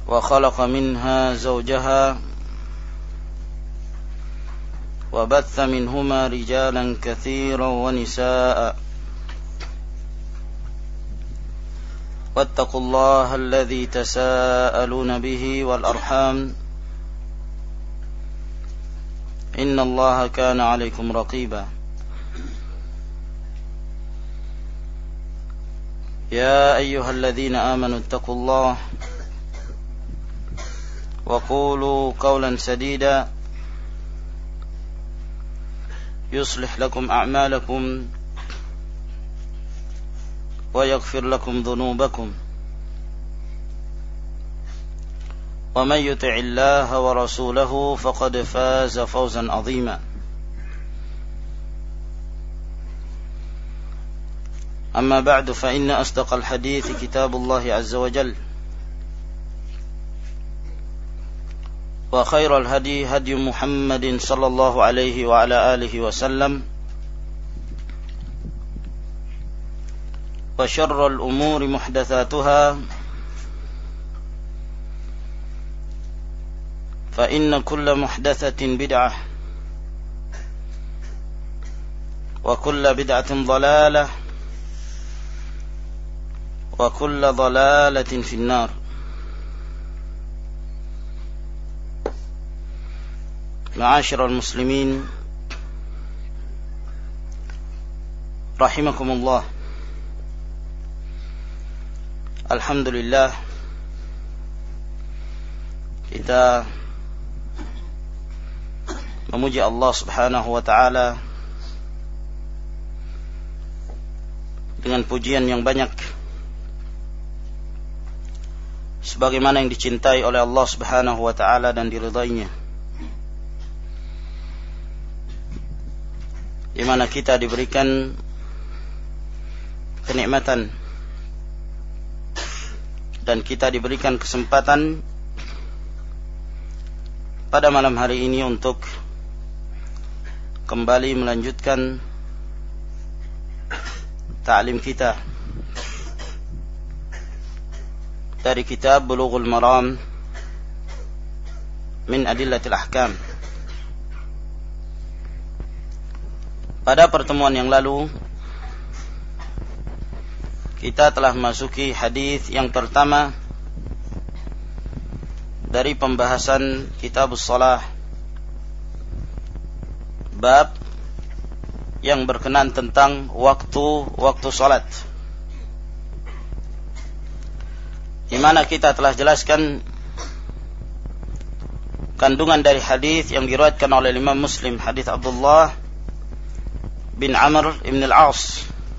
وخلق منها زوجها وبث منهما رجالا كثيرا ونساء واتقوا الله الذي تساءلون به والأرحام إن الله كان عليكم رقيبا يا أيها الذين آمنوا اتقوا الله وقولوا قولا سديدا يصلح لكم أعمالكم ويغفر لكم ذنوبكم ومن يطع الله ورسوله فقد فاز فوزا عظيما أما بعد فإن أصدق الحديث كتاب الله عز وجل وخير الهدي هدي محمد صلى الله عليه وعلى آله وسلم وشر الأمور محدثاتها فإن كل محدثة بدعة وكل بدعة ضلالة وكل ضلالة في النار. معاشر المسلمين رحمكم الله. Alhamdulillah, kita memuji Allah Subhanahu wa taala dengan pujian yang banyak sebagaimana yang dicintai oleh Allah Subhanahu wa taala dan diridainya, di mana kita diberikan kenikmatan dan kita diberikan kesempatan pada malam hari ini untuk kembali melanjutkan ta'lim kita dari kitab Bulughul Maram min Adillatil Ahkam. Pada pertemuan yang lalu kita telah memasuki hadis yang pertama dari pembahasan Kitabus Shalah, bab yang berkenaan tentang waktu salat, di mana kita telah jelaskan kandungan dari hadis yang diriwayatkan oleh Imam Muslim, hadis Abdullah bin Amr ibn al-As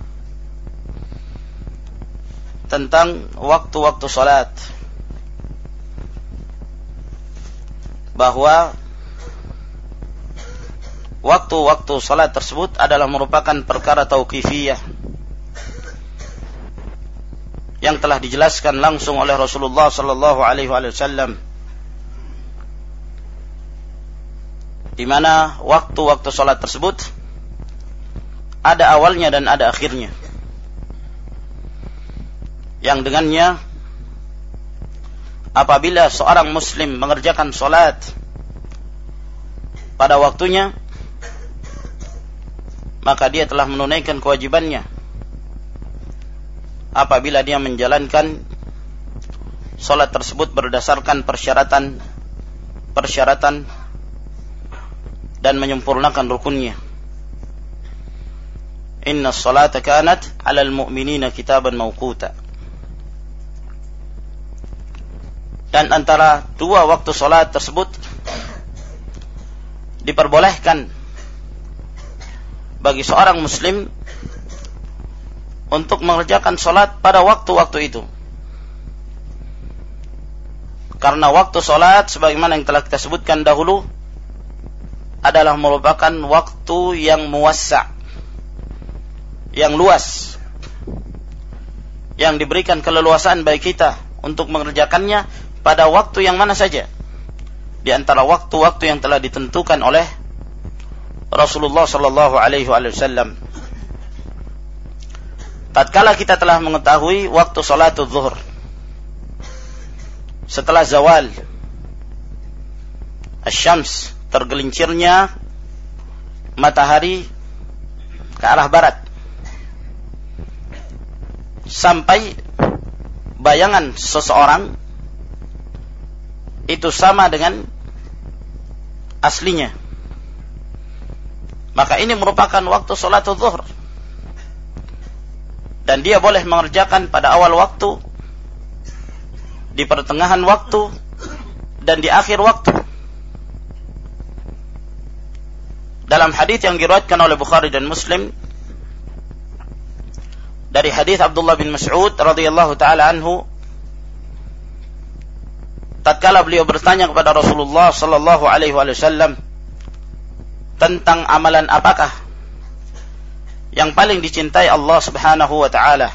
tentang waktu-waktu salat, bahwa waktu-waktu salat tersebut adalah merupakan perkara tauqifiyah yang telah dijelaskan langsung oleh Rasulullah sallallahu alaihi wasallam, di mana waktu-waktu salat tersebut ada awalnya dan ada akhirnya, yang dengannya apabila seorang muslim mengerjakan salat pada waktunya, maka dia telah menunaikan kewajibannya apabila dia menjalankan salat tersebut berdasarkan persyaratan dan menyempurnakan rukunnya. Inna salata kanat 'alal mu'minina kitaban mawquta. Dan antara dua waktu salat tersebut diperbolehkan bagi seorang muslim untuk mengerjakan salat pada waktu-waktu itu, karena waktu salat sebagaimana yang telah kita sebutkan dahulu adalah merupakan waktu yang muwassa', yang luas, yang diberikan keleluasaan bagi kita untuk mengerjakannya pada waktu yang mana saja di antara waktu-waktu yang telah ditentukan oleh Rasulullah sallallahu alaihi wasallam. Tatkala kita telah mengetahui waktu salatul zuhur, setelah zawal asyams, tergelincirnya matahari ke arah barat, sampai bayangan seseorang itu sama dengan aslinya, maka ini merupakan waktu salatul zuhur, dan dia boleh mengerjakan pada awal waktu, di pertengahan waktu, dan di akhir waktu. Dalam hadis yang diriwayatkan oleh Bukhari dan Muslim dari hadis Abdullah bin Mas'ud radhiyallahu taala anhu, tatkala beliau bertanya kepada Rasulullah sallallahu alaihi wasallam tentang amalan apakah yang paling dicintai Allah Subhanahu wa taala,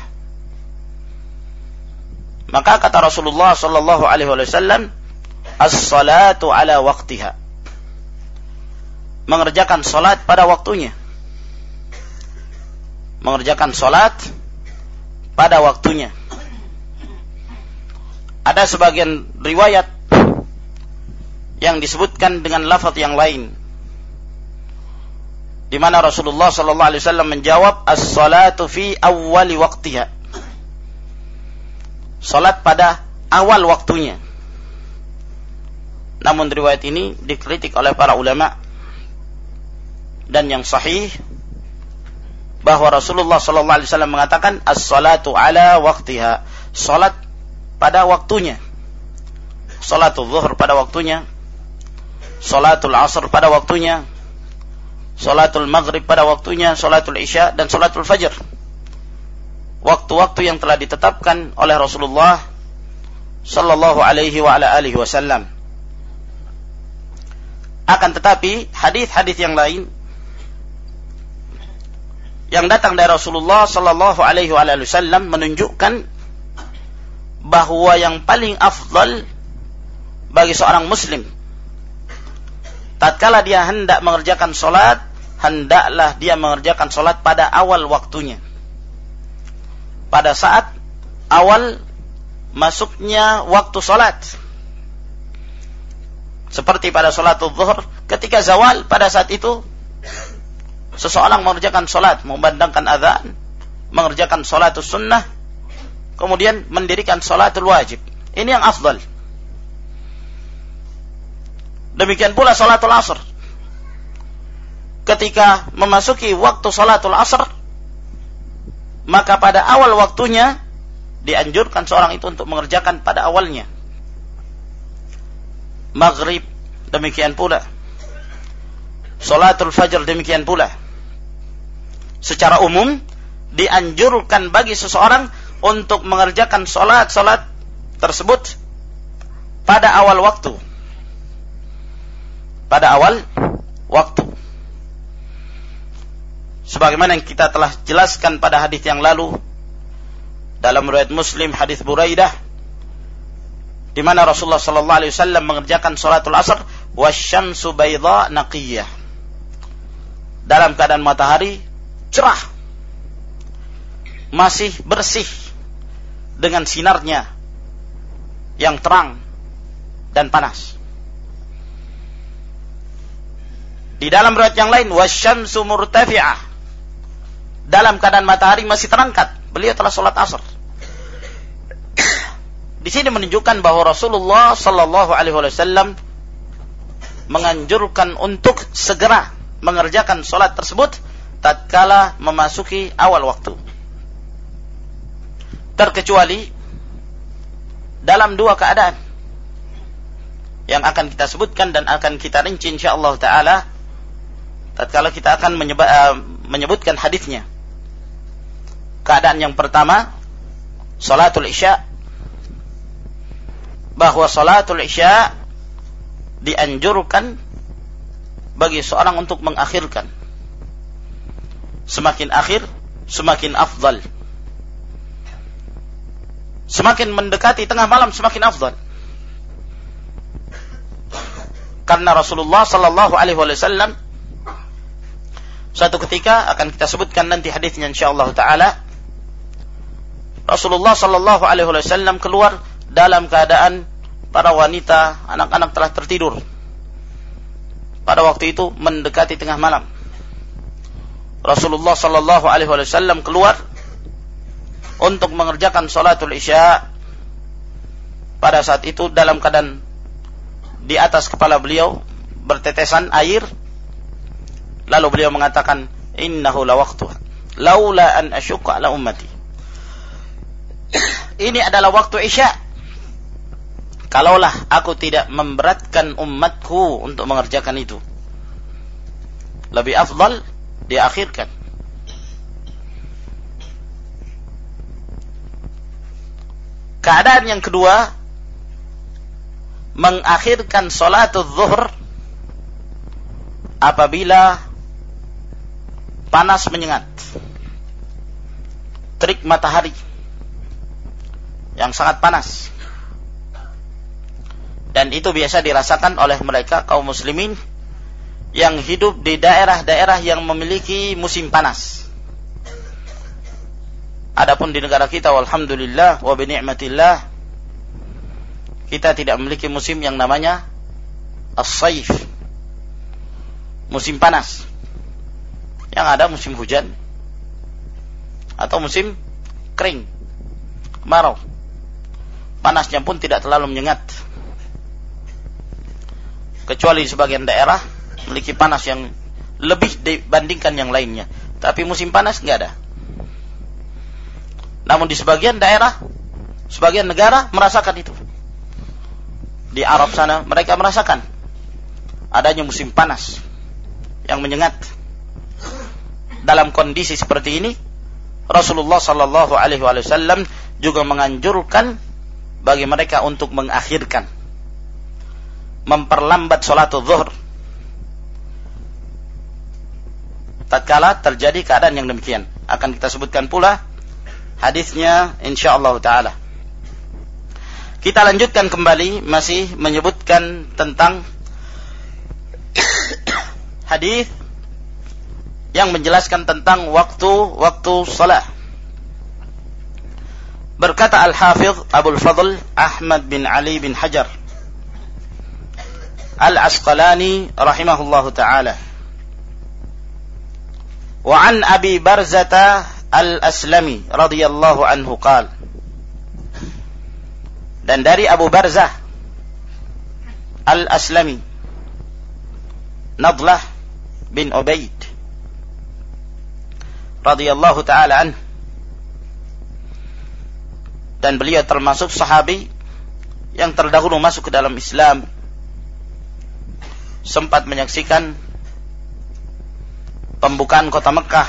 maka kata Rasulullah sallallahu alaihi wasallam, as-salatu ala waqtiha, mengerjakan salat pada waktunya. Mengerjakan salat pada waktunya. Ada sebagian riwayat yang disebutkan dengan lafaz yang lain, di mana Rasulullah sallallahu alaihi wasallam menjawab, as-salatu fi awwali waqtiha, salat pada awal waktunya. Namun riwayat ini dikritik oleh para ulama, dan yang sahih bahwa Rasulullah sallallahu alaihi wasallam mengatakan as-salatu ala waqtiha, salat pada waktunya. Salatul zuhur pada waktunya, salatul asr pada waktunya, salatul maghrib pada waktunya, salatul isya dan salatul fajr. Waktu-waktu yang telah ditetapkan oleh Rasulullah sallallahu alaihi wa ala alihi wasallam. Akan tetapi hadis-hadis yang lain yang datang dari Rasulullah sallallahu alaihi wasallam menunjukkan bahwa yang paling afdal bagi seorang muslim tatkala dia hendak mengerjakan salat, hendaklah dia mengerjakan salat pada awal waktunya, pada saat awal masuknya waktu salat. Seperti pada salatul zuhur, ketika zawal, pada saat itu seseorang mengerjakan salat, memandangkan azan, mengerjakan salatul sunnah, kemudian mendirikan salatul wajib. Ini yang afdal. Demikian pula salatul asr. Ketika memasuki waktu salatul asr, maka pada awal waktunya dianjurkan seorang itu untuk mengerjakan pada awalnya. Maghrib demikian pula, salatul fajr demikian pula. Secara umum dianjurkan bagi seseorang untuk mengerjakan salat-salat tersebut pada awal waktu. Pada awal waktu. Sebagaimana yang kita telah jelaskan pada hadis yang lalu dalam riwayat Muslim, hadis Buraidah, di mana Rasulullah sallallahu alaihi wasallam mengerjakan salatul asr wasyamsu baydha naqiyah, dalam keadaan matahari cerah, masih bersih dengan sinarnya yang terang dan panas. Di dalam riwayat yang lain, wasyamsu murtafi'ah, dalam keadaan matahari masih terangkat, beliau telah salat asar. Di sini menunjukkan bahwa Rasulullah sallallahu alaihi wasallam menganjurkan untuk segera mengerjakan salat tersebut tatkala memasuki awal waktu. Terkecuali dalam dua keadaan yang akan kita sebutkan dan akan kita rinci insyaallah taala tatkala kita akan menyebutkan hadisnya. Keadaan yang pertama, salatul isya, bahwa salatul isya dianjurkan bagi seorang untuk mengakhirkan. Semakin akhir, semakin afdal. Semakin mendekati tengah malam, semakin afdal. Karena Rasulullah sallallahu alaihi wasallam suatu ketika, akan kita sebutkan nanti hadisnya insyaallah taala, Rasulullah sallallahu alaihi wasallam keluar dalam keadaan para wanita, anak-anak telah tertidur. Pada waktu itu mendekati tengah malam. Rasulullah sallallahu alaihi wasallam keluar untuk mengerjakan salatul Isya. Pada saat itu dalam keadaan di atas kepala beliau bertetesan air. Lalu beliau mengatakan, innahu lawaqtuha laula an asyqa ala ummati. Ini adalah waktu Isya. Kalaulah aku tidak memberatkan umatku untuk mengerjakan itu, lebih afdal diakhirkan. Keadaan yang kedua, mengakhirkan salatul zuhur apabila panas menyengat, terik matahari yang sangat panas. Dan itu biasa dirasakan oleh mereka kaum muslimin yang hidup di daerah-daerah yang memiliki musim panas. Adapun di negara kita, walhamdulillah wa bi ni'matillah, kita tidak memiliki musim yang namanya as-saif, musim panas. Yang ada musim hujan atau musim kering, kemarau. Panasnya pun tidak terlalu menyengat. Kecuali sebagian daerah memiliki panas yang lebih dibandingkan yang lainnya. Tapi musim panas enggak ada. Namun di sebagian daerah, sebagian negara merasakan itu. Di Arab sana mereka merasakan adanya musim panas yang menyengat. Dalam kondisi seperti ini, Rasulullah sallallahu alaihi wasallam juga menganjurkan bagi mereka untuk mengakhirkan, memperlambat salatul zuhur tatkala terjadi keadaan yang demikian. Akan kita sebutkan pula hadisnya insyaallah taala. Kita lanjutkan kembali, masih menyebutkan tentang hadis yang menjelaskan tentang waktu salat. Berkata Al-Hafidh Abul Fadl Ahmad bin Ali bin Hajar Al-Asqalani rahimahullahu ta'ala, wa an Abi Barzata Al-Aslami radhiyallahu anhu qala, dan dari Abu Barzah Al-Aslami Nadlah bin Ubaid radhiyallahu ta'ala anhu, dan beliau termasuk sahabi yang terdahulu masuk ke dalam Islam, sempat menyaksikan pembukaan kota Mekah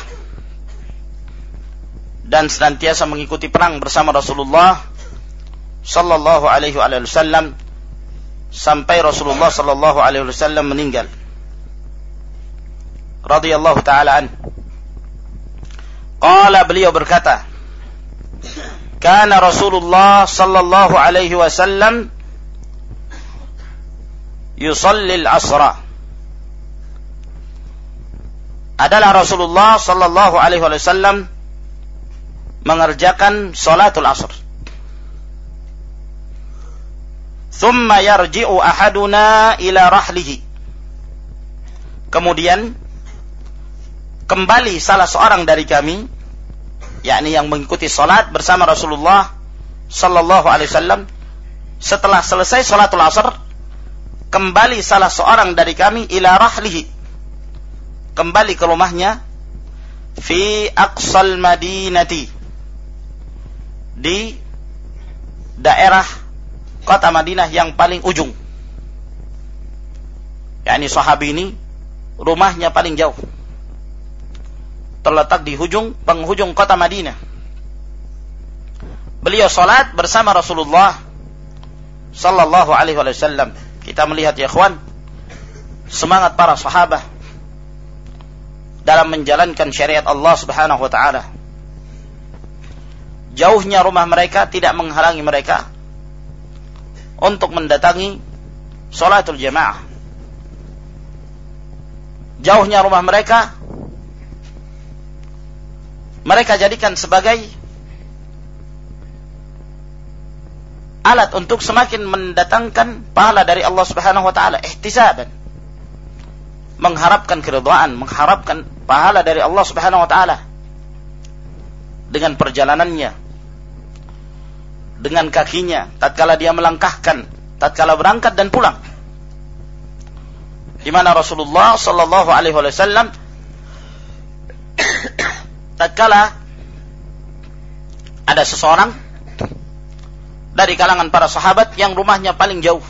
dan senantiasa mengikuti perang bersama Rasulullah sallallahu alaihi wasallam sampai Rasulullah sallallahu alaihi wasallam meninggal radhiyallahu taala an. Qala, beliau berkata, kana Rasulullah sallallahu alaihi wasallam yusalli al-asra. Adalah Rasulullah sallallahu alaihi wasallam mengerjakan salatul asr. Thumma yarji'u ahaduna ila rahlihi. Kemudian kembali salah seorang dari kami, yakni yang mengikuti salat bersama Rasulullah sallallahu alaihi wasallam, setelah selesai salatul asr, kembali salah seorang dari kami ila rahlihi, kembali ke rumahnya, fi aqsal madinati, di daerah kota Madinah yang paling ujung. yakni sahabi ini rumahnya paling jauh, terletak di penghujung kota Madinah. Beliau salat bersama Rasulullah sallallahu alaihi wasallam. Kita melihat ya ikhwan, semangat para sahabat dalam menjalankan syariat Allah Subhanahu wa taala. Jauhnya rumah mereka tidak menghalangi mereka untuk mendatangi salatul jamaah. Jauhnya rumah mereka jadikan sebagai alat untuk semakin mendatangkan pahala dari Allah Subhanahu wa taala, ihtisaban. Mengharapkan keridhaan, mengharapkan pahala dari Allah Subhanahu wa taala dengan perjalanannya, dengan kakinya, tatkala dia melangkahkan, tatkala berangkat dan pulang. Di mana Rasulullah sallallahu alaihi wasallam tatkala ada seseorang dari kalangan para sahabat yang rumahnya paling jauh,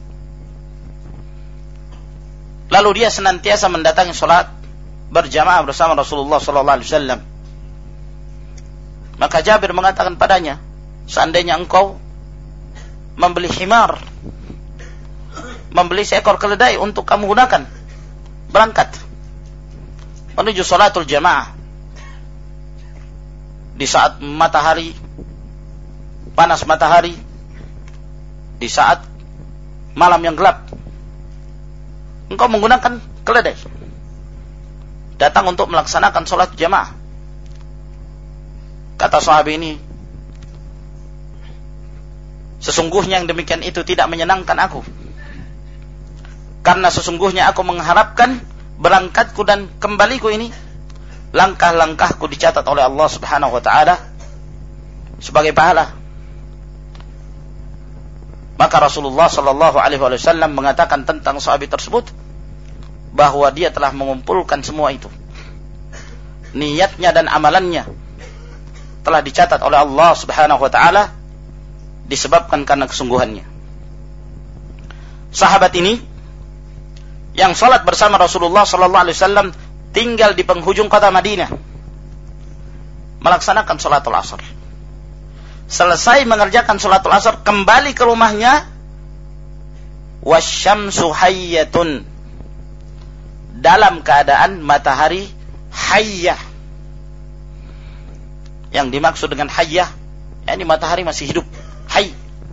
lalu dia senantiasa mendatangi salat berjamaah bersama Rasulullah sallallahu alaihi wasallam. Maka Jabir mengatakan padanya, seandainya engkau membeli himar, membeli seekor keledai untuk kamu gunakan berangkat menuju salatul jamaah di saat matahari, panas matahari, di saat malam yang gelap, engkau menggunakan keledai datang untuk melaksanakan salat jamaah. Kata sahabat ini, sesungguhnya yang demikian itu tidak menyenangkan aku, karena sesungguhnya aku mengharapkan berangkatku dan kembaliku ini, langkah-langkahku dicatat oleh Allah Subhanahu wa taala sebagai pahala. Maka Rasulullah sallallahu alaihi wasallam mengatakan tentang sahabat tersebut bahwa dia telah mengumpulkan semua itu. Niatnya dan amalannya telah dicatat oleh Allah Subhanahu wa taala disebabkan karena kesungguhannya. Sahabat ini yang salat bersama Rasulullah sallallahu alaihi wasallam tinggal di penghujung kota Madinah, melaksanakan salatul asar. Selesai mengerjakan salatul asar, kembali ke rumahnya, wasyamsu hayyatun, dalam keadaan matahari hayyah. Yang dimaksud dengan hayyah, yakni matahari masih hidup, hayy.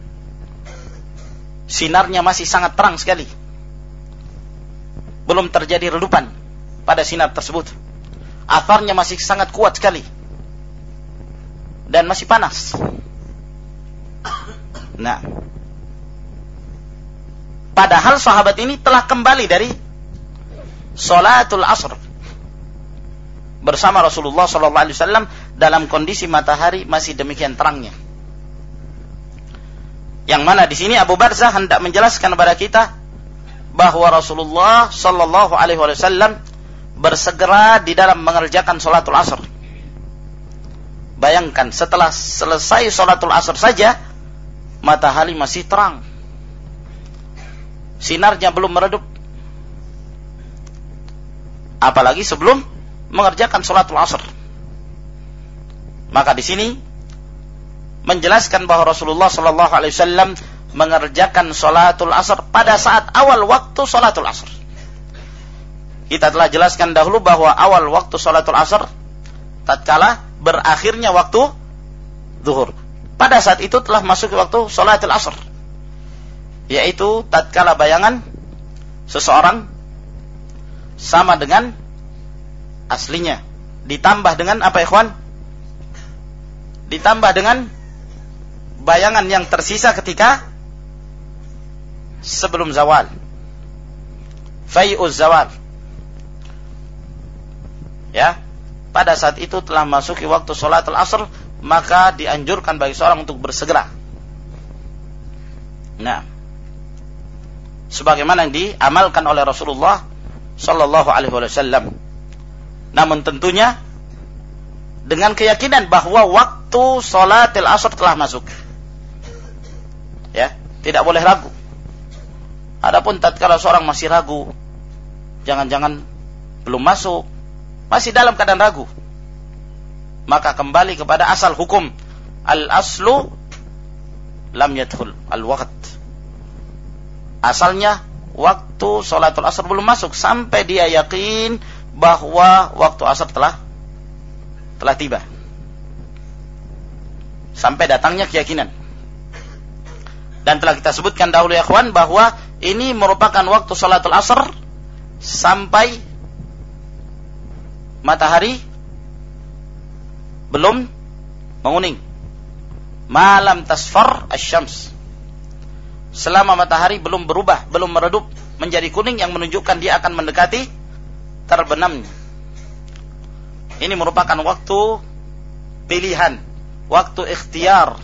Sinarnya masih sangat terang sekali, belum terjadi redupan pada sinar tersebut. Atharnya masih sangat kuat sekali dan masih panas. Nah, padahal sahabat ini telah kembali dari salatul asr bersama Rasulullah sallallahu alaihi wasallam dalam kondisi matahari masih demikian terangnya. Yang mana di sini Abu Barzah hendak menjelaskan kepada kita bahwa Rasulullah sallallahu alaihi wasallam bersegera di dalam mengerjakan salatul asr. Bayangkan, setelah selesai salatul asr saja matahari masih terang, sinarnya belum meredup, apalagi sebelum mengerjakan salatul asr. Maka di sini menjelaskan bahwa Rasulullah sallallahu alaihi wasallam mengerjakan salatul asr pada saat awal waktu salatul asr. Kita telah jelaskan dahulu bahwa awal waktu salatul asr tatkala berakhirnya waktu zuhur. Pada saat itu telah masuk waktu salatul asr, yaitu tatkala bayangan seseorang sama dengan aslinya, ditambah dengan apa ikhwan? Ditambah dengan bayangan yang tersisa ketika sebelum zawal, fai'uz zawal. Ya, pada saat itu telah masuki waktu salatul asr, maka dianjurkan bagi seorang untuk bersegera. Nah, sebagaimana yang diamalkan oleh Rasulullah sallallahu alaihi wasallam. Namun tentunya dengan keyakinan bahwa waktu salatul asr telah masuk. Ya, tidak boleh ragu. Adapun tatkala seorang masih ragu, jangan-jangan belum masuk, masih dalam keadaan ragu, maka kembali kepada asal hukum, al-aslu lam yadkhul al-waqt. Asalnya waktu salatul asr belum masuk sampai dia yakin bahwa waktu asar telah tiba, sampai datangnya keyakinan. Dan telah kita sebutkan dahulu ya kawan bahwa ini merupakan waktu salatul asr sampai matahari belum menguning, malam tasfar asy-syams, selama matahari belum berubah, belum meredup menjadi kuning yang menunjukkan dia akan mendekati terbenamnya. Ini merupakan waktu pilihan, waktu ikhtiar.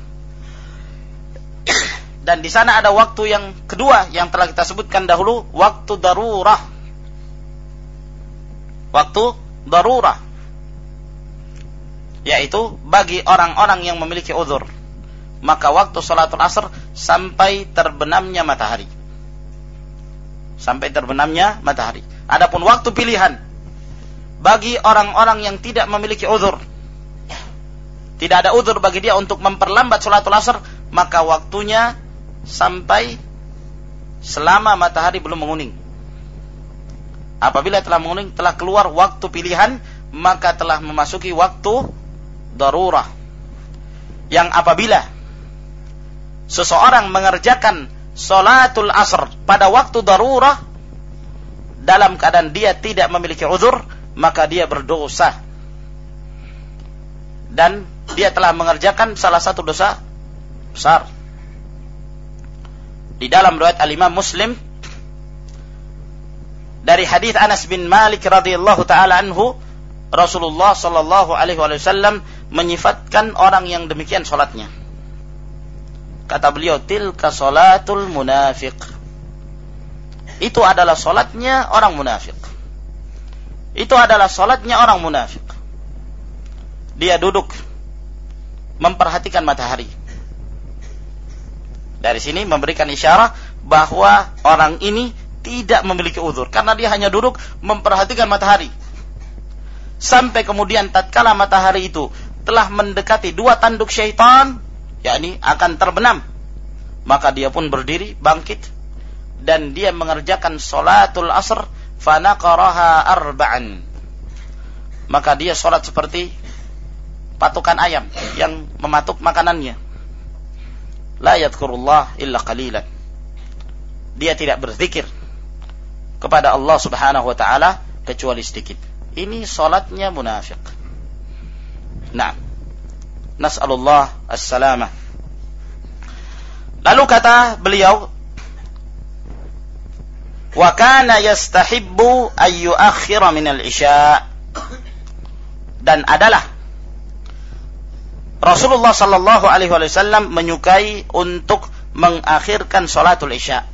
Dan di sana ada waktu yang kedua yang telah kita sebutkan dahulu, waktu darurah. Waktu darurah, yaitu bagi orang-orang yang memiliki uzur, maka waktu salatul asr sampai terbenamnya matahari. Sampai terbenamnya matahari. Adapun waktu pilihan bagi orang-orang yang tidak memiliki uzur, tidak ada uzur bagi dia untuk memperlambat salatul asr, maka waktunya sampai selama matahari belum menguning. Apabila telah menguning, telah keluar waktu pilihan, maka telah memasuki waktu darurah. Yang apabila seseorang mengerjakan salatul asr pada waktu darurah dalam keadaan dia tidak memiliki uzur, maka dia berdosa. Dan dia telah mengerjakan salah satu dosa besar. Di dalam riwayat Al-Imam Muslim dari hadis Anas bin Malik radhiyallahu taala anhu, Rasulullah sallallahu alaihi wasallam menyifatkan orang yang demikian salatnya. Kata beliau, tilka salatul munafiq. Itu adalah salatnya orang munafik. Itu adalah salatnya orang munafik. Dia duduk memperhatikan matahari. Dari sini memberikan isyarat bahwa orang ini tidak memiliki uzur, karena dia hanya duduk memperhatikan matahari. Sampai kemudian tatkala matahari itu telah mendekati dua tanduk syaitan, yakni akan terbenam, maka dia pun berdiri, bangkit, dan dia mengerjakan salatul asr, fanaqaraha arba'an. Maka dia salat seperti patukan ayam yang mematuk makanannya. La yadhkurullah illa qalilan. Dia tidak berzikir kepada Allah Subhanahu wa taala kecuali sedikit. Ini salatnya munafik. Nah, nas'alullah as-salamah. Lalu kata beliau, wa kana yastahibbu ay yu'akhkhira min al-isya. Dan adalah Rasulullah sallallahu alaihi wasallam menyukai untuk mengakhirkan salatul isya.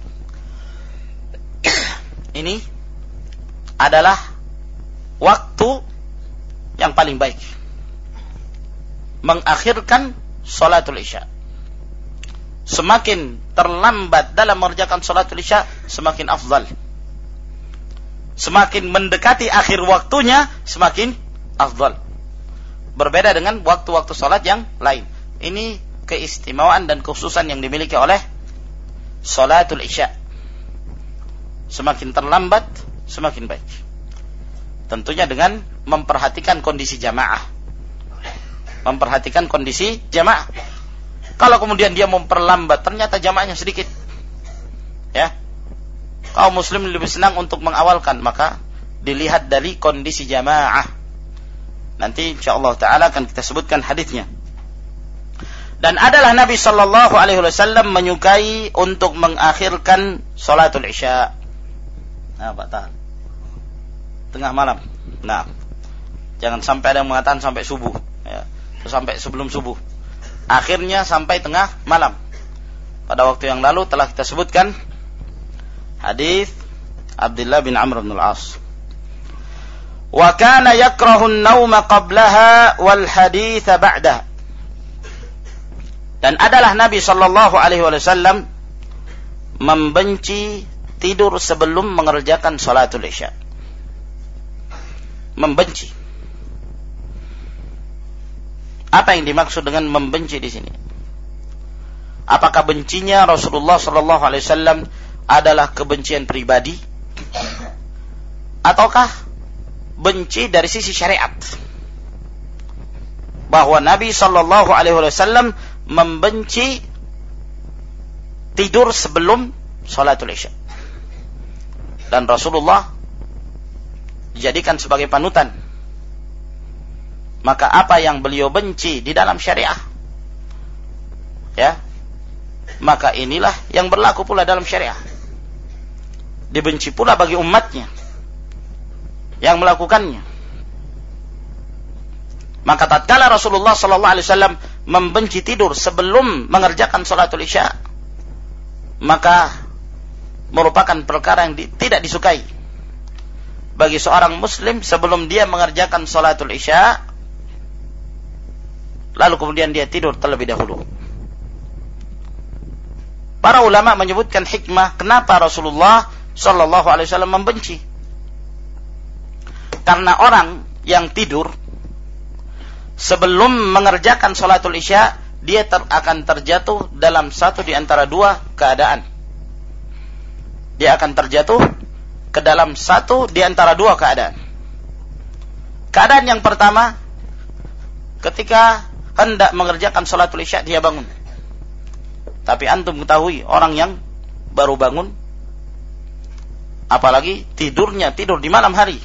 Ini adalah waktu yang paling baik, mengakhirkan salatul isya. Semakin terlambat dalam mengerjakan salatul isya, semakin afdal. Semakin mendekati akhir waktunya, semakin afdal. Berbeda dengan waktu-waktu salat yang lain. Ini keistimewaan dan kekhususan yang dimiliki oleh salatul isya. Semakin terlambat, semakin baik. Tentunya dengan memperhatikan kondisi jamaah. Memperhatikan kondisi jamaah. Kalau kemudian dia memperlambat, ternyata jamaahnya sedikit, ya, kaum muslim lebih senang untuk mengawalkan, maka dilihat dari kondisi jamaah. Nanti insyaallah taala akan kita sebutkan hadisnya. Dan adalah Nabi sallallahu alaihi wasallam menyukai untuk mengakhirkan salatul isya. Nah, Pak tahan. Tengah malam. Nah, jangan sampai ada yang mengatakan sampai subuh, ya. Sampai sebelum subuh. Akhirnya sampai tengah malam. Pada waktu yang lalu telah kita sebutkan hadis Abdullah bin Amr bin Al-As. Wa kana yakrahu an-nauma qablaha wal haditha ba'daha. Dan adalah Nabi sallallahu alaihi wasallam membenci tidur sebelum mengerjakan salatul isya. Membenci. Apa yang dimaksud dengan membenci di sini? Apakah bencinya Rasulullah sallallahu alaihi wasallam adalah kebencian pribadi, ataukah benci dari sisi syariat? Bahwa Nabi sallallahu alaihi wasallam membenci tidur sebelum salatul isya. Dan Rasulullah dijadikan sebagai panutan. Maka apa yang beliau benci di dalam syariah, ya, maka inilah yang berlaku pula dalam syariah. Dibenci pula bagi umatnya yang melakukannya. Maka tatkala Rasulullah sallallahu alaihi wasallam membenci tidur sebelum mengerjakan salatul isya, maka merupakan perkara yang tidak disukai bagi seorang muslim sebelum dia mengerjakan salatul isya, lalu kemudian dia tidur terlebih dahulu. Para ulama menyebutkan hikmah kenapa Rasulullah sallallahu alaihi wasallam membenci. Karena orang yang tidur sebelum mengerjakan salatul isya, dia akan terjatuh dalam satu di antara dua keadaan. Dia akan terjatuh ke dalam satu di antara dua keadaan. Keadaan yang pertama, ketika hendak mengerjakan salatul isya dia bangun. Tapi antum ketahui orang yang baru bangun, apalagi tidurnya tidur di malam hari,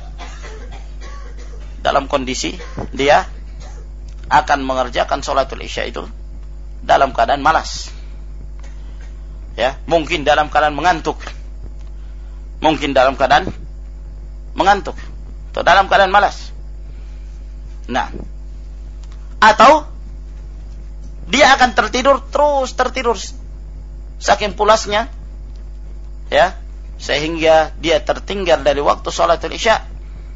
dalam kondisi dia akan mengerjakan salatul isya itu dalam keadaan malas. Ya, mungkin dalam keadaan mengantuk. Mungkin dalam keadaan mengantuk atau dalam keadaan malas. Nah, atau dia akan tertidur, terus tertidur saking pulasnya, ya, sehingga dia tertinggal dari waktu salatul isya.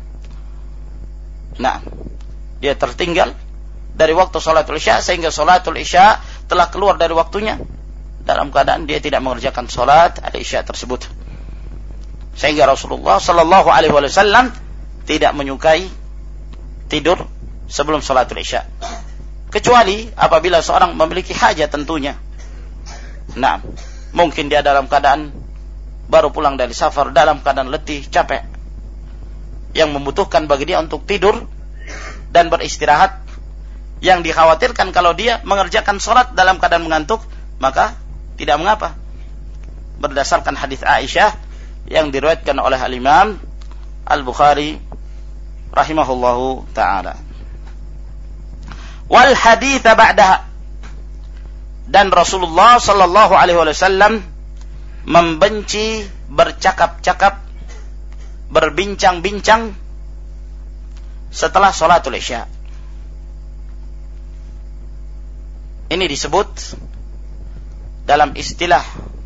Nah, dia tertinggal dari waktu salatul isya sehingga salatul isya telah keluar dari waktunya dalam keadaan dia tidak mengerjakan salat al-isya tersebut. Sehingga Rasulullah sallallahu alaihi wasallam tidak menyukai tidur sebelum salatul isya. Kecuali apabila seorang memiliki hajat tentunya. Nah, mungkin dia dalam keadaan baru pulang dari safar, dalam keadaan letih, capek, yang membutuhkan bagi dia untuk tidur dan beristirahat, yang dikhawatirkan kalau dia mengerjakan salat dalam keadaan mengantuk, maka tidak mengapa. Berdasarkan hadis Aisyah yang diriwayatkan oleh Al-Imam Al-Bukhari rahimahullahu ta'ala. Wal haditha ba'daha, dan Rasulullah sallallahu alaihi wasallam membenci bercakap-cakap, berbincang-bincang setelah salatul isya. Ini disebut dalam istilah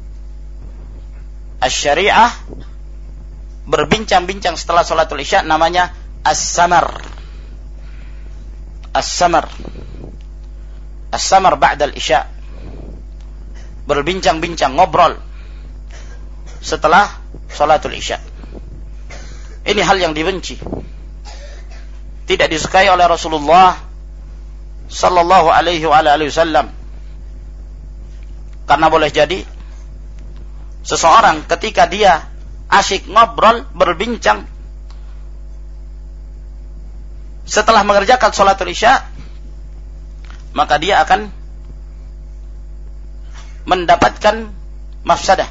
asy-syariah, berbincang-bincang setelah salatul isya namanya as-samar. As-samar. As-samar ba'da al-isya. Berbincang-bincang, ngobrol setelah salatul isya. Ini hal yang dibenci. Tidak disukai oleh Rasulullah sallallahu alaihi wasallam. Karena boleh jadi seseorang ketika dia asyik ngobrol, berbincang setelah mengerjakan salatul isya, maka dia akan mendapatkan mafsadah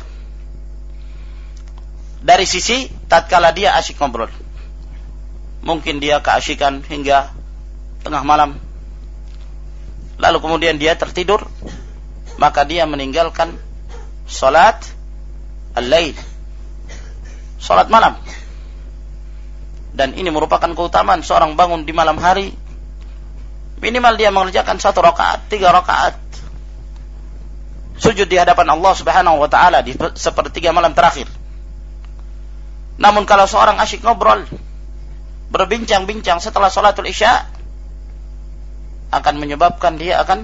dari sisi tatkala dia asyik ngobrol. Mungkin dia keasyikan hingga tengah malam, lalu kemudian dia tertidur, maka dia meninggalkan salat al-lail, salat malam. Dan ini merupakan keutamaan seorang bangun di malam hari, minimal dia mengerjakan 1 rakaat, 3 rakaat sujud di hadapan Allah Subhanahu wa taala di sepertiga malam terakhir. Namun kalau seorang asyik ngobrol, berbincang-bincang setelah salatul isya, akan menyebabkan dia akan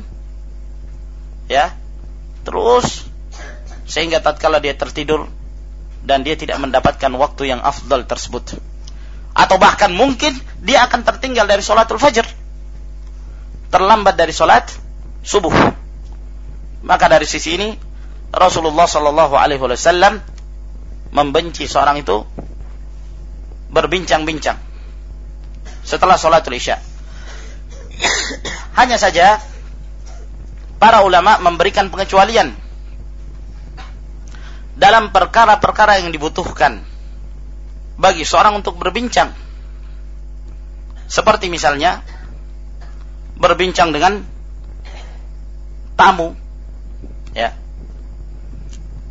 terus, sehingga tatkala dia tertidur dan dia tidak mendapatkan waktu yang afdal tersebut, atau bahkan mungkin dia akan tertinggal dari salatul fajr, terlambat dari salat subuh. Maka dari sisi ini Rasulullah sallallahu alaihi wasallam membenci seorang itu berbincang-bincang setelah salatul isya. Hanya saja para ulama memberikan pengecualian dalam perkara-perkara yang dibutuhkan bagi seorang untuk berbincang. Seperti misalnya berbincang dengan tamu,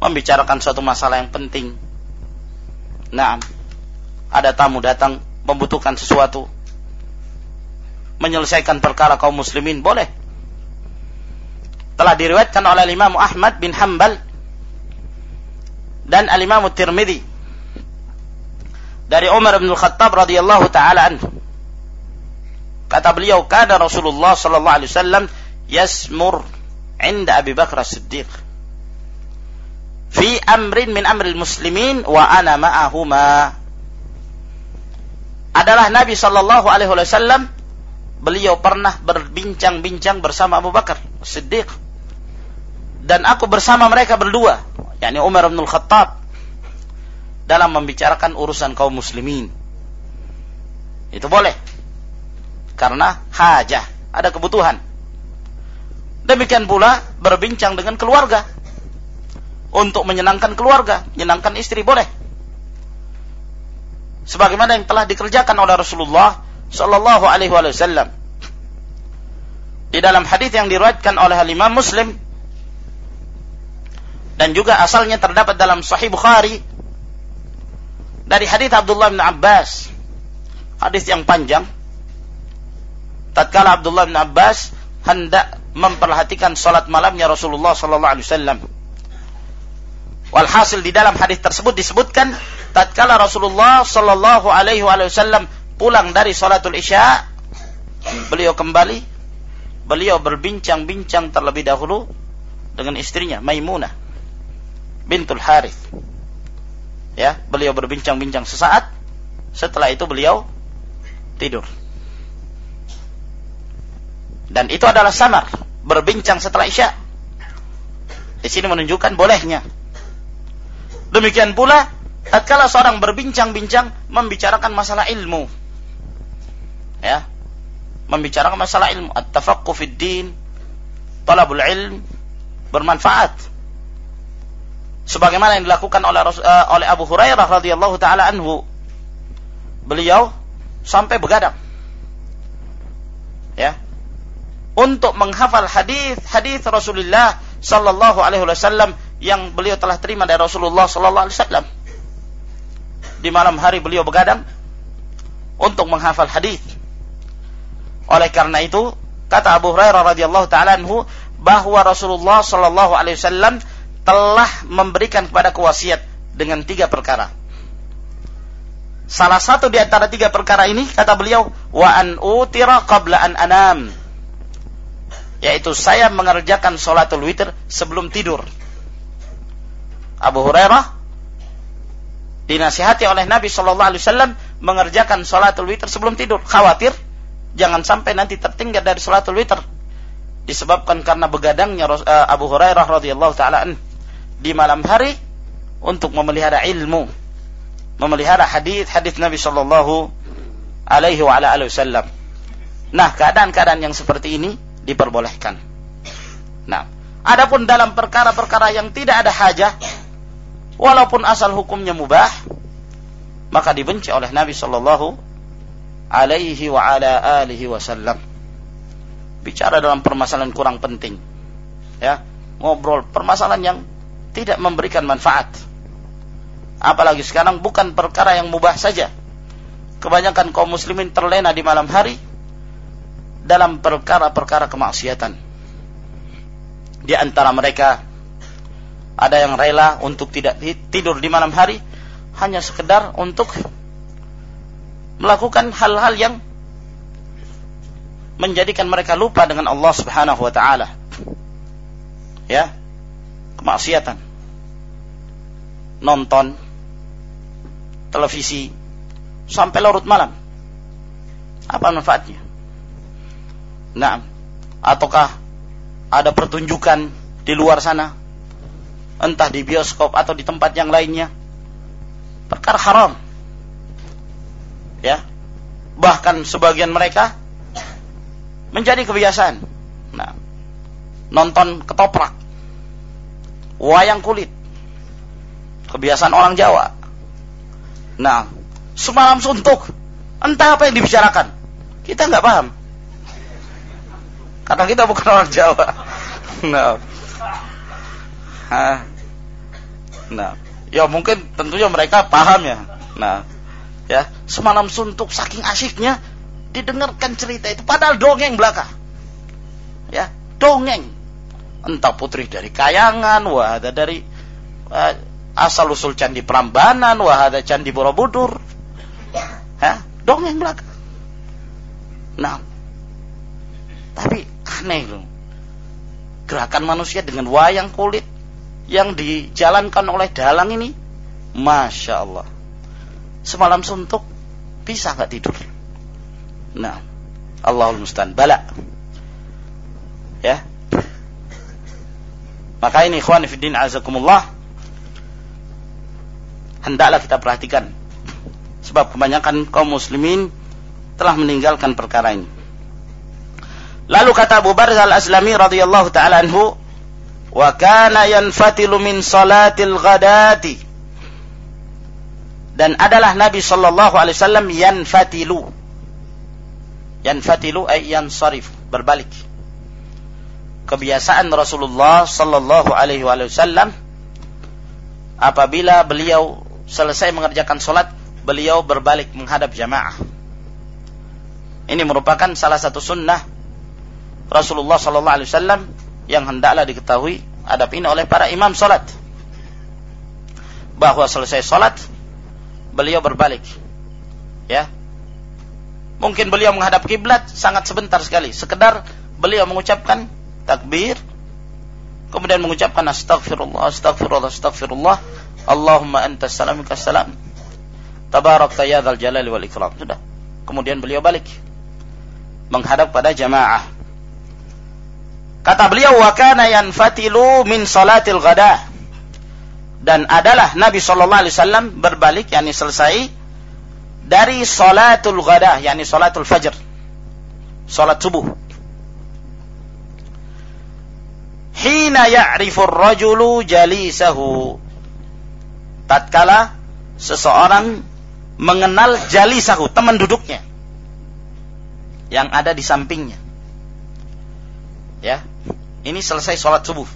membicarakan suatu masalah yang penting. Nah, ada tamu datang membutuhkan sesuatu, menyelesaikan perkara kaum muslimin, boleh. Telah diriwayatkan oleh Imam Ahmad bin Hanbal dan Al-Imam Tirmidzi dari Umar bin Khattab radhiyallahu taala anhu. Kata beliau, kana Rasulullah sallallahu alaihi wasallam yasmur 'inda Abi Bakar As-Siddiq fi amrin min amril muslimin wa ana ma'ahuma. Adalah Nabi sallallahu alaihi wasallam, beliau pernah berbincang-bincang bersama Abu Bakar As-Siddiq dan aku bersama mereka berdua, yakni Umar bin Khattab, dalam membicarakan urusan kaum muslimin. Itu boleh, karena hajah, ada kebutuhan. Demikian pula berbincang dengan keluarga, untuk menyenangkan keluarga, menyenangkan istri, boleh. Sebagaimana yang telah dikerjakan oleh Rasulullah sallallahu alaihi wasallam di dalam hadis yang diriwayatkan oleh Imam Muslim dan juga asalnya terdapat dalam Sahih Bukhari dari hadis Abdullah bin Abbas, hadis yang panjang. Tatkala Abdullah bin Abbas hendak memperhatikan salat malamnya Rasulullah sallallahu alaihi wasallam. Walhasil di dalam hadis tersebut disebutkan tatkala Rasulullah sallallahu alaihi wasallam pulang dari salatul Isya, beliau kembali, beliau berbincang-bincang terlebih dahulu dengan istrinya Maimunah bintul Harith. Ya, beliau berbincang-bincang sesaat, setelah itu beliau tidur. Dan itu adalah samar, berbincang setelah Isya. Di sini menunjukkan bolehnya. Demikian pula tatkala seorang berbincang-bincang membicarakan masalah ilmu. Ya. Membicarakan masalah ilmu, at-tafaqquh fid din, talabul ilm, bermanfaat. Sebagaimana yang dilakukan oleh Abu Hurairah radhiyallahu taala anhu. Beliau sampai begadang. Ya. Untuk menghafal hadis Rasulullah sallallahu alaihi wasallam yang beliau telah terima dari Rasulullah sallallahu alaihi wasallam. Di malam hari beliau begadang untuk menghafal hadis. Oleh karena itu, kata Abu Hurairah radhiyallahu taala anhu bahwa Rasulullah sallallahu alaihi wasallam telah memberikan kepada wasiat dengan 3 perkara. Salah satu di antara 3 perkara ini, kata beliau, wa an utira qabla an anam, yaitu saya mengerjakan salatul witir sebelum tidur. Abu Hurairah dinasihati oleh Nabi sallallahu alaihi wasallam mengerjakan salatul witir sebelum tidur, khawatir jangan sampai nanti tertinggal dari salatul witir disebabkan karena begadangnya Abu Hurairah radhiyallahu taala anhu di malam hari untuk memelihara ilmu, memelihara hadis Nabi sallallahu alaihi wasallam. Nah, keadaan-keadaan yang seperti ini diperbolehkan. Nah, adapun dalam perkara-perkara yang tidak ada hajah, walaupun asal hukumnya mubah, maka dibenci oleh Nabi sallallahu alaihi wasallam. Bicara dalam permasalahan kurang penting, ya, ngobrol permasalahan yang tidak memberikan manfaat. Apalagi sekarang bukan perkara yang mubah saja. Kebanyakan kaum muslimin terlena di malam hari dalam perkara-perkara kemaksiatan. Di antara mereka ada yang rela untuk tidak tidur di malam hari hanya sekedar untuk melakukan hal-hal yang menjadikan mereka lupa dengan Allah Subhanahu wa taala. Ya, kemaksiatan. Nonton televisi sampai larut malam. Apa manfaatnya? Nah, ataukah ada pertunjukan di luar sana, entah di bioskop atau di tempat yang lainnya, perkara haram. Ya, bahkan sebagian mereka menjadi kebiasaan. Nah, nonton ketoprak, wayang kulit, kebiasaan orang Jawa. Nah, semalam suntuk, entah apa yang dibicarakan, kita nggak paham, karena kita bukan orang Jawa. Nah, Nah, ya mungkin tentunya mereka paham ya. Nah, ya, semalam suntuk saking asyiknya didengarkan cerita itu, padahal dongeng belaka. Ya, dongeng. Entah putri dari Kayangan, wah ada dari asal usul Candi Prambanan, wah ada Candi Borobudur. Ya, dongeng belaka. Nah, tapi aneh loh. Gerakan manusia dengan wayang kulit yang dijalankan oleh dalang ini, Masya Allah. Semalam suntuk, bisa gak tidur? Nah, Allahul Musta'an, bala. Ya. Maka ini ikhwan fiddin azakumullah, hendaklah kita perhatikan. Sebab kebanyakan kaum muslimin telah meninggalkan perkara ini. Lalu kata Abu Barzah al-Aslami radhiyallahu ta'ala anhu, wa kana yanfatilu min salatil ghadati, dan adalah Nabi sallallahu alaihi wasallam yanfatilu ay yansarif, berbalik. Kebiasaan Rasulullah sallallahu alaihi wasallam apabila beliau selesai mengerjakan salat, beliau berbalik menghadap jamaah. Ini merupakan salah satu sunnah Rasulullah sallallahu alaihi wasallam yang hendaklah diketahui adab ini oleh para imam salat, bahwa selesai salat beliau berbalik. Ya. Mungkin beliau menghadap kiblat sangat sebentar sekali, sekedar beliau mengucapkan takbir, kemudian mengucapkan astaghfirullah, astaghfirullah, astaghfirullah, Allahumma antas salam minkas salam, tabarakta ya dzal jalali wal ikram. Sudah. Kemudian beliau balik menghadap pada jamaah. Kata beliau, wa kana yanfatilu min salatil ghada, dan adalah Nabi sallallahu alaihi wasallam berbalik, yakni selesai dari salatul ghada, yakni salatul fajr, salat subuh. Hina ya'rifu ar-rajulu jalisahu, tatkala seseorang mengenal jalisahu, teman duduknya yang ada di sampingnya. Ya, ini selesai sholat subuh,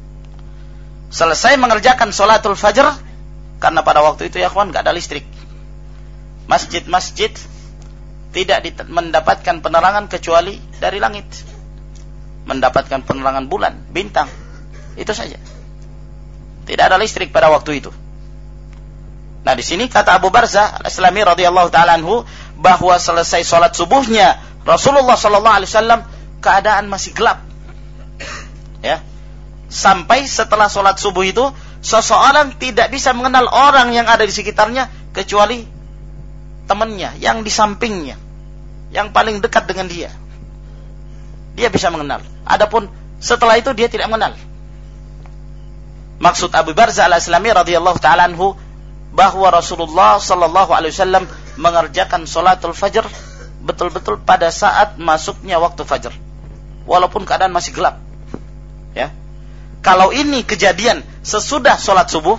selesai mengerjakan sholatul fajr, karena pada waktu itu ya kawan gak ada listrik. Masjid-masjid tidak mendapatkan penerangan kecuali dari langit, mendapatkan penerangan bulan, bintang, itu saja. Tidak ada listrik pada waktu itu. Nah, di sini kata Abu Barzah al-Aslami radhiyallahu ta'ala anhu, bahwa selesai sholat subuhnya Rasulullah sallallahu alaihi wasallam keadaan masih gelap. Ya. Sampai setelah sholat subuh itu seseorang tidak bisa mengenal orang yang ada di sekitarnya kecuali temannya yang di sampingnya, yang paling dekat dengan dia. Dia bisa mengenal. Adapun setelah itu dia tidak mengenal. Maksud Abu Barzah al-Aslami radhiyallahu ta'ala anhu, bahwa Rasulullah sallallahu alaihi wasallam mengerjakan sholatul fajr betul-betul pada saat masuknya waktu fajr, walaupun keadaan masih gelap. Ya. Kalau ini kejadian sesudah sholat subuh,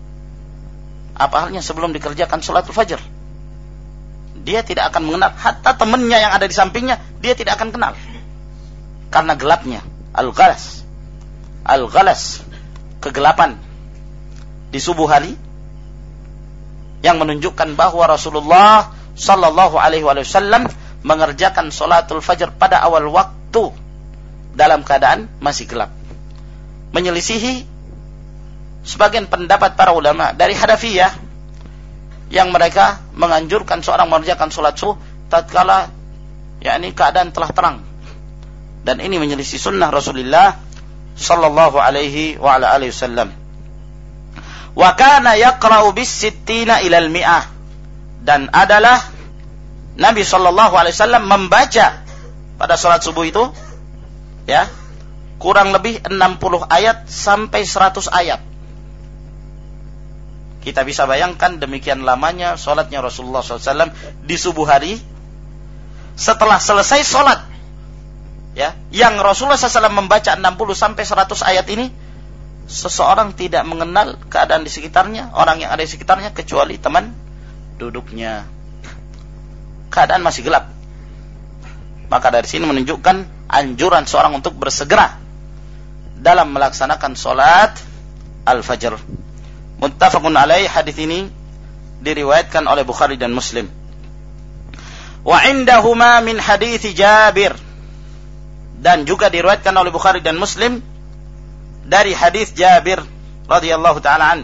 apa halnya sebelum dikerjakan sholatul fajr? Dia tidak akan mengenal, hatta temannya yang ada di sampingnya dia tidak akan kenal, karena gelapnya. Al-ghalas, kegelapan di subuh hari, yang menunjukkan bahwa Rasulullah sallallahu alaihi wasallam mengerjakan sholatul fajr pada awal waktu dalam keadaan masih gelap. Menyelisihi sebagian pendapat para ulama dari Hanafiyah yang mereka menganjurkan seorang mengerjakan sholat subuh tatkala yakni keadaan telah terang, dan ini menyelisih sunnah Rasulullah sallallahu alaihi wa ala alihi wasallam. Wa kana yaqra'u bis-sittina ila al-mi'ah, dan adalah Nabi sallallahu alaihi wasallam membaca pada sholat subuh itu ya kurang lebih 60 ayat sampai 100 ayat. Kita bisa bayangkan demikian lamanya sholatnya Rasulullah SAW di subuh hari. Setelah selesai sholat, ya, yang Rasulullah SAW membaca 60 sampai 100 ayat ini, seseorang tidak mengenal keadaan di sekitarnya, orang yang ada di sekitarnya, kecuali teman duduknya. Keadaan masih gelap. Maka dari sini menunjukkan anjuran seorang untuk bersegera dalam melaksanakan sholat al-fajr. Muttafaqun alaih, hadis ini diriwayatkan oleh Bukhari dan Muslim. Wa indahuma min hadits Jabir, dan juga diriwayatkan oleh Bukhari dan Muslim dari hadis Jabir radhiyallahu taala an.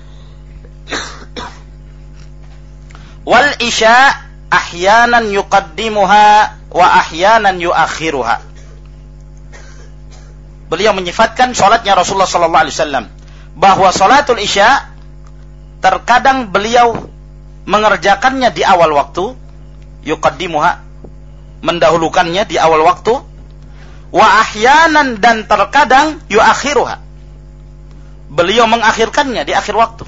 Wal isya ahyanan yuqaddimuha wa ahyanan yuakhiruha. Beliau menyifatkan salatnya Rasulullah sallallahu alaihi wasallam bahwa salatul isya terkadang beliau mengerjakannya di awal waktu, yuqaddimuha, mendahulukannya di awal waktu, wa ahyanan, dan terkadang yuakhiruha, beliau mengakhirkannya di akhir waktu.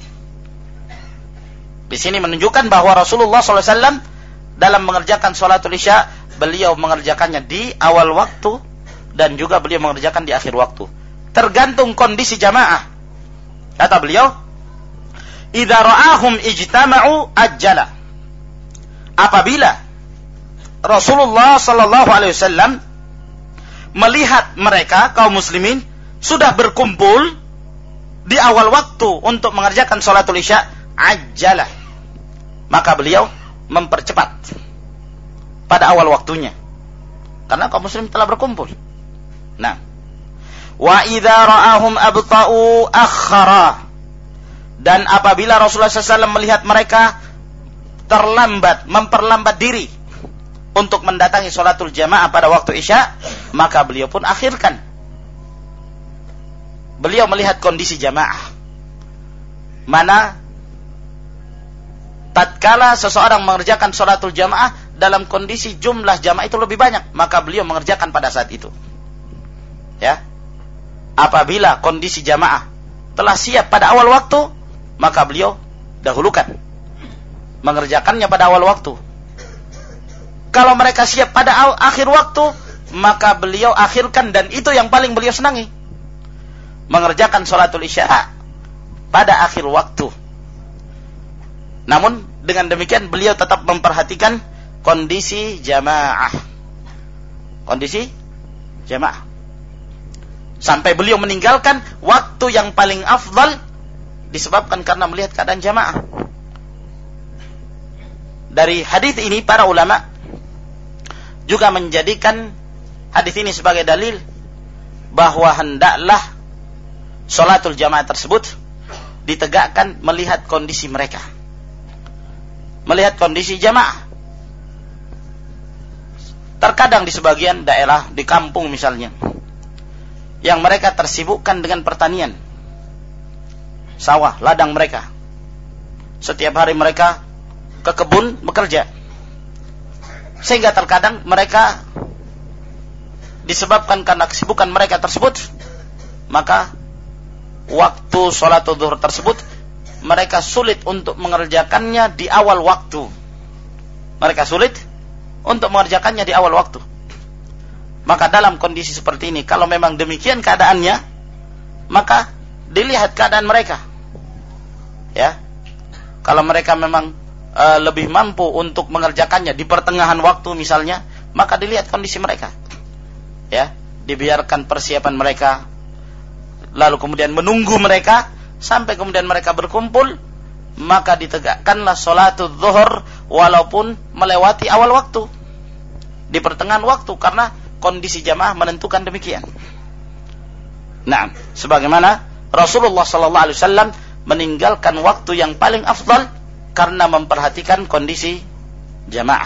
Di sini menunjukkan bahwa Rasulullah SAW dalam mengerjakan salatul isya, beliau mengerjakannya di awal waktu dan juga beliau mengerjakan di akhir waktu, tergantung kondisi jamaah. Kata beliau, idza ra'ahum ijtama'u ajjala. Apabila Rasulullah sallallahu alaihi wasallam melihat mereka kaum muslimin sudah berkumpul di awal waktu untuk mengerjakan salatul isya, ajjalah, maka beliau mempercepat pada awal waktunya karena kaum muslim telah berkumpul. Nah, wa idza ra'ahum abta'u akhara, dan apabila Rasulullah SAW melihat mereka terlambat, memperlambat diri untuk mendatangi salatul jamaah pada waktu isya, maka beliau pun akhirkan. Beliau melihat kondisi jamaah, mana tatkala seseorang mengerjakan salatul jamaah dalam kondisi jumlah jamaah itu lebih banyak, maka beliau mengerjakan pada saat itu. Ya, apabila kondisi jamaah telah siap pada awal waktu, maka beliau dahulukan mengerjakannya pada awal waktu. Kalau mereka siap pada akhir waktu, maka beliau akhirkan, dan itu yang paling beliau senangi, mengerjakan salatul isya pada akhir waktu. Namun dengan demikian beliau tetap memperhatikan kondisi jamaah. Kondisi jamaah. Sampai beliau meninggalkan waktu yang paling afdal disebabkan karena melihat keadaan jamaah. Dari hadis ini para ulama juga menjadikan hadis ini sebagai dalil bahwa hendaklah salatul jamaah tersebut ditegakkan melihat kondisi mereka, melihat kondisi jamaah. Terkadang di sebagian daerah, di kampung misalnya, yang mereka tersibukkan dengan pertanian, sawah, ladang mereka. Setiap hari mereka ke kebun bekerja. Sehingga terkadang mereka disebabkan karena kesibukan mereka tersebut, maka waktu sholatul zuhur tersebut mereka sulit untuk mengerjakannya di awal waktu. Mereka sulit untuk mengerjakannya di awal waktu. Maka dalam kondisi seperti ini, kalau memang demikian keadaannya, maka dilihat keadaan mereka. Ya, kalau mereka memang lebih mampu untuk mengerjakannya di pertengahan waktu misalnya, maka dilihat kondisi mereka. Ya, dibiarkan persiapan mereka, lalu kemudian menunggu mereka sampai kemudian mereka berkumpul, maka ditegakkanlah sholatul zuhur walaupun melewati awal waktu, di pertengahan waktu, karena kondisi jamaah menentukan demikian. Nah, sebagaimana Rasulullah sallallahu alaihi wasallam meninggalkan waktu yang paling afdal karena memperhatikan kondisi jamaah.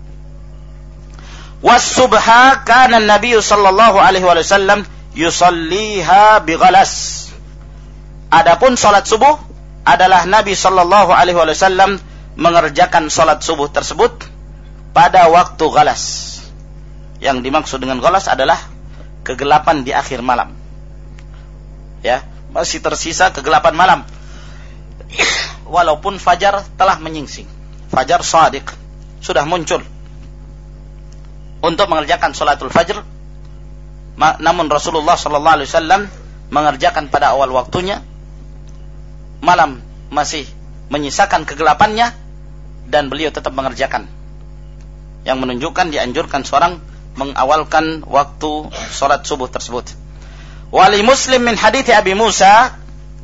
Was-subha kana an-nabiy sallallahu alaihi wasallam yusalliha bighalas. Adapun salat subuh adalah Nabi sallallahu alaihi wasallam mengerjakan salat subuh tersebut pada waktu ghalas. Yang dimaksud dengan ghalas adalah kegelapan di akhir malam. Ya, masih tersisa kegelapan malam. Walaupun fajar telah menyingsing, fajar shadiq sudah muncul untuk mengerjakan salatul fajr, namun Rasulullah sallallahu alaihi wasallam mengerjakan pada awal waktunya. Malam masih menyisakan kegelapannya dan beliau tetap mengerjakan, yang menunjukkan dianjurkan seorang mengawalkan waktu salat subuh tersebut. Wali Muslim min hadits Abi Musa,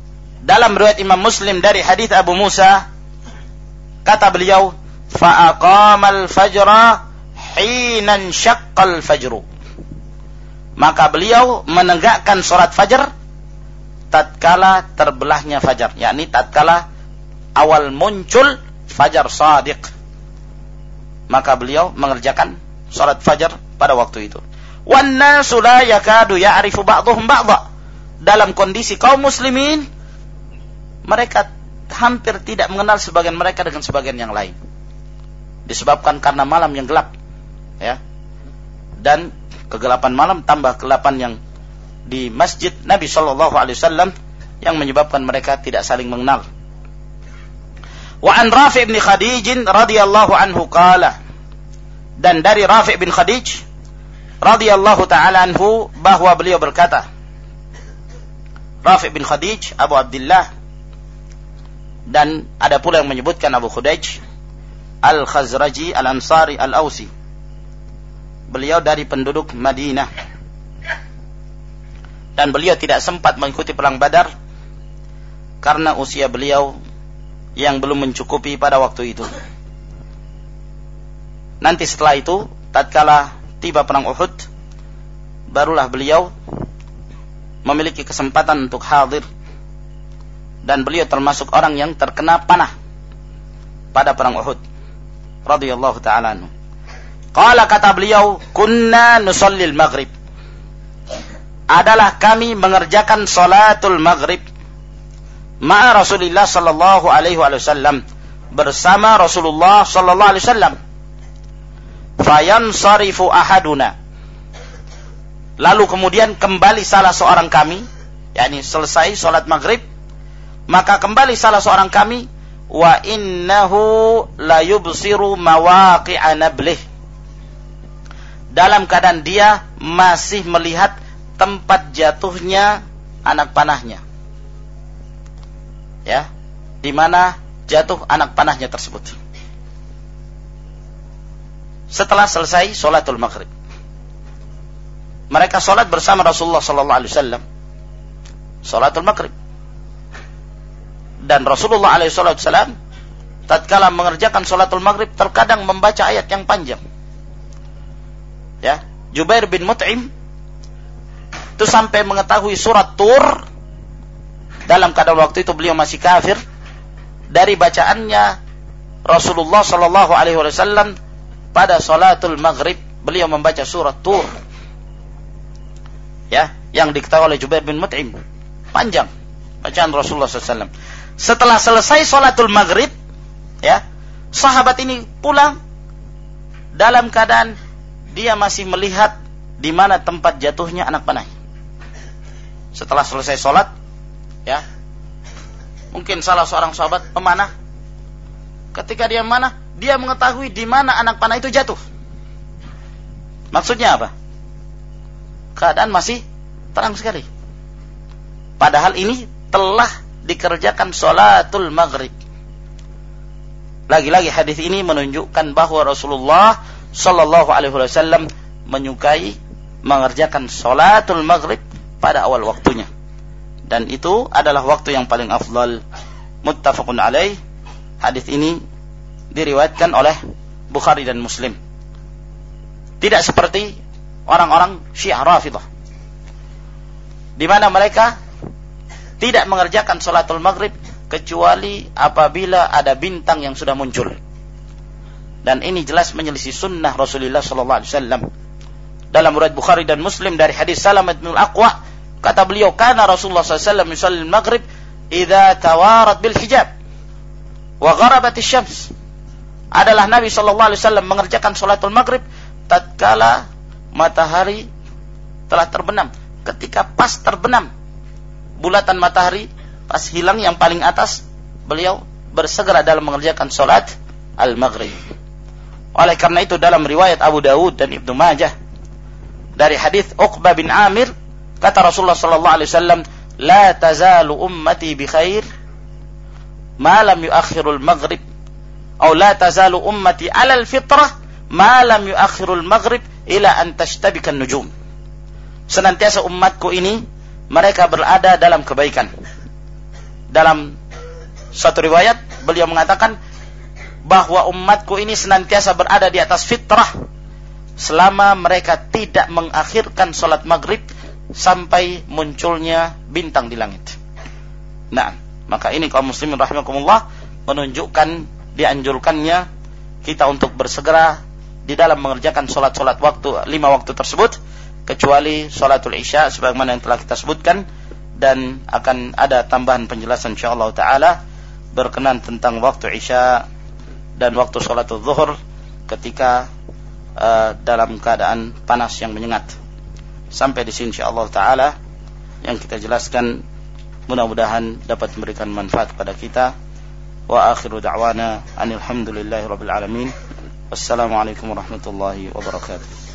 dalam riwayat Imam Muslim dari hadis Abu Musa, kata beliau, fa'aqamal fajra hinan syaqqal fajru. Maka beliau menegakkan salat fajar tatkala terbelahnya fajar, yakni tatkala awal muncul fajar shadiq. Maka beliau mengerjakan salat fajar pada waktu itu. Wan nasu la yakadu ya'rifu ba'dhum ba'dha. Dalam kondisi kaum muslimin, mereka hampir tidak mengenal sebagian mereka dengan sebagian yang lain. Disebabkan karena malam yang gelap, ya. Dan kegelapan malam tambah kegelapan yang di masjid Nabi sallallahu alaihi wasallam yang menyebabkan mereka tidak saling mengenal. Wa an Rafi' bin Khadij radhiyallahu anhu qala, dan dari Rafi' bin Khadij radhiyallahu taala anhu bahwa beliau berkata, Rafi' bin Khadij Abu Abdullah, dan ada pula yang menyebutkan Abu Khudayj Al-Khazraji Al-Ansari Al-Ausi. Beliau dari penduduk Madinah, dan beliau tidak sempat mengikuti perang Badar karena usia beliau yang belum mencukupi pada waktu itu. Nanti setelah itu, tatkala tiba perang Uhud, barulah beliau memiliki kesempatan untuk hadir, dan beliau termasuk orang yang terkena panah pada perang Uhud radhiyallahu ta'ala anhu. Qala, kata beliau, kunna nusallil maghrib, adalah kami mengerjakan salatul maghrib ma'a Rasulillah sallallahu alaihi wasallam, bersama Rasulullah sallallahu alaihi wasallam. Fayansarifu ahaduna, lalu kemudian kembali salah seorang kami, yakni selesai salat maghrib, maka kembali salah seorang kami, wa innahu la yubsiru mawaqi'a nablih, dalam keadaan dia masih melihat tempat jatuhnya anak panahnya, ya, di mana jatuh anak panahnya tersebut. Setelah selesai sholatul maghrib, mereka sholat bersama Rasulullah sallallahu alaihi wasallam, sholatul maghrib, dan Rasulullah alaihi wasallam tatkala mengerjakan sholatul maghrib terkadang membaca ayat yang panjang, ya. Jubair bin Mut'im itu sampai mengetahui surat Tur dalam keadaan waktu itu beliau masih kafir, dari bacaannya Rasulullah sallallahu alaihi wasallam pada salatul maghrib. Beliau membaca surat Tur, ya, yang diketahui oleh Jubair bin Mut'im, panjang bacaan Rasulullah SAW. Setelah selesai salatul maghrib, ya, sahabat ini pulang dalam keadaan dia masih melihat di mana tempat jatuhnya anak panah. Setelah selesai salat, ya, mungkin salah seorang sahabat pemanah, ketika dia memanah, dia mengetahui di mana anak panah itu jatuh. Maksudnya apa? Keadaan masih terang sekali, padahal ini telah dikerjakan sholatul maghrib. Lagi-lagi hadis ini menunjukkan bahwa Rasulullah sallallahu alaihi wasallam menyukai mengerjakan sholatul maghrib pada awal waktunya, dan itu adalah waktu yang paling afdal. Muttafaqun alaih. Hadis ini diriwayatkan oleh Bukhari dan Muslim. Tidak seperti orang-orang Syiah Rafidhah, di mana mereka tidak mengerjakan sholatul maghrib kecuali apabila ada bintang yang sudah muncul. Dan ini jelas menyelisih sunnah Rasulullah sallallahu alaihi wasallam. Dalam riwayat Bukhari dan Muslim dari hadis Salamah bin Al-Aqwa, kata beliau, kana Rasulullah sallallahu alaihi wasallam yusalli al-maghrib idza tawarat bil hijab wa gharabat asy-syams. Adalah Nabi sallallahu alaihi wasallam mengerjakan sholatul maghrib tatkala matahari telah terbenam. Ketika pas terbenam bulatan matahari, pas hilang yang paling atas, beliau bersegera dalam mengerjakan sholat al-maghrib. Oleh karena itu dalam riwayat Abu Dawud dan Ibnu Majah dari hadis Uqbah bin Amir, kata Rasulullah sallallahu alaihi wasallam, la tazalu ummati bi khair ma lam yuakhirul maghrib, atau la tazalu ummati alal fitrah ma lam yuakhirul maghrib ila an tashtabikan nujum. Senantiasa umatku ini mereka berada dalam kebaikan dalam suatu riwayat beliau mengatakan bahwa umatku ini senantiasa berada di atas fitrah selama mereka tidak mengakhirkan sholat maghrib sampai munculnya bintang di langit. Nah, maka ini kaum muslimin rahimakumullah menunjukkan dianjurkannya kita untuk bersegera di dalam mengerjakan sholat-sholat waktu 5 waktu tersebut, kecuali sholatul isya sebagaimana yang telah kita sebutkan, dan akan ada tambahan penjelasan insyaallah taala berkenan tentang waktu isya dan waktu sholatul zuhur ketika dalam keadaan panas yang menyengat. Sampai di sini insyaallah taala yang kita jelaskan, mudah-mudahan dapat memberikan manfaat kepada kita. Wa akhiru da'wana anil hamdulillahi rabbil alamin. Wassalamualaikum warahmatullahi wabarakatuh.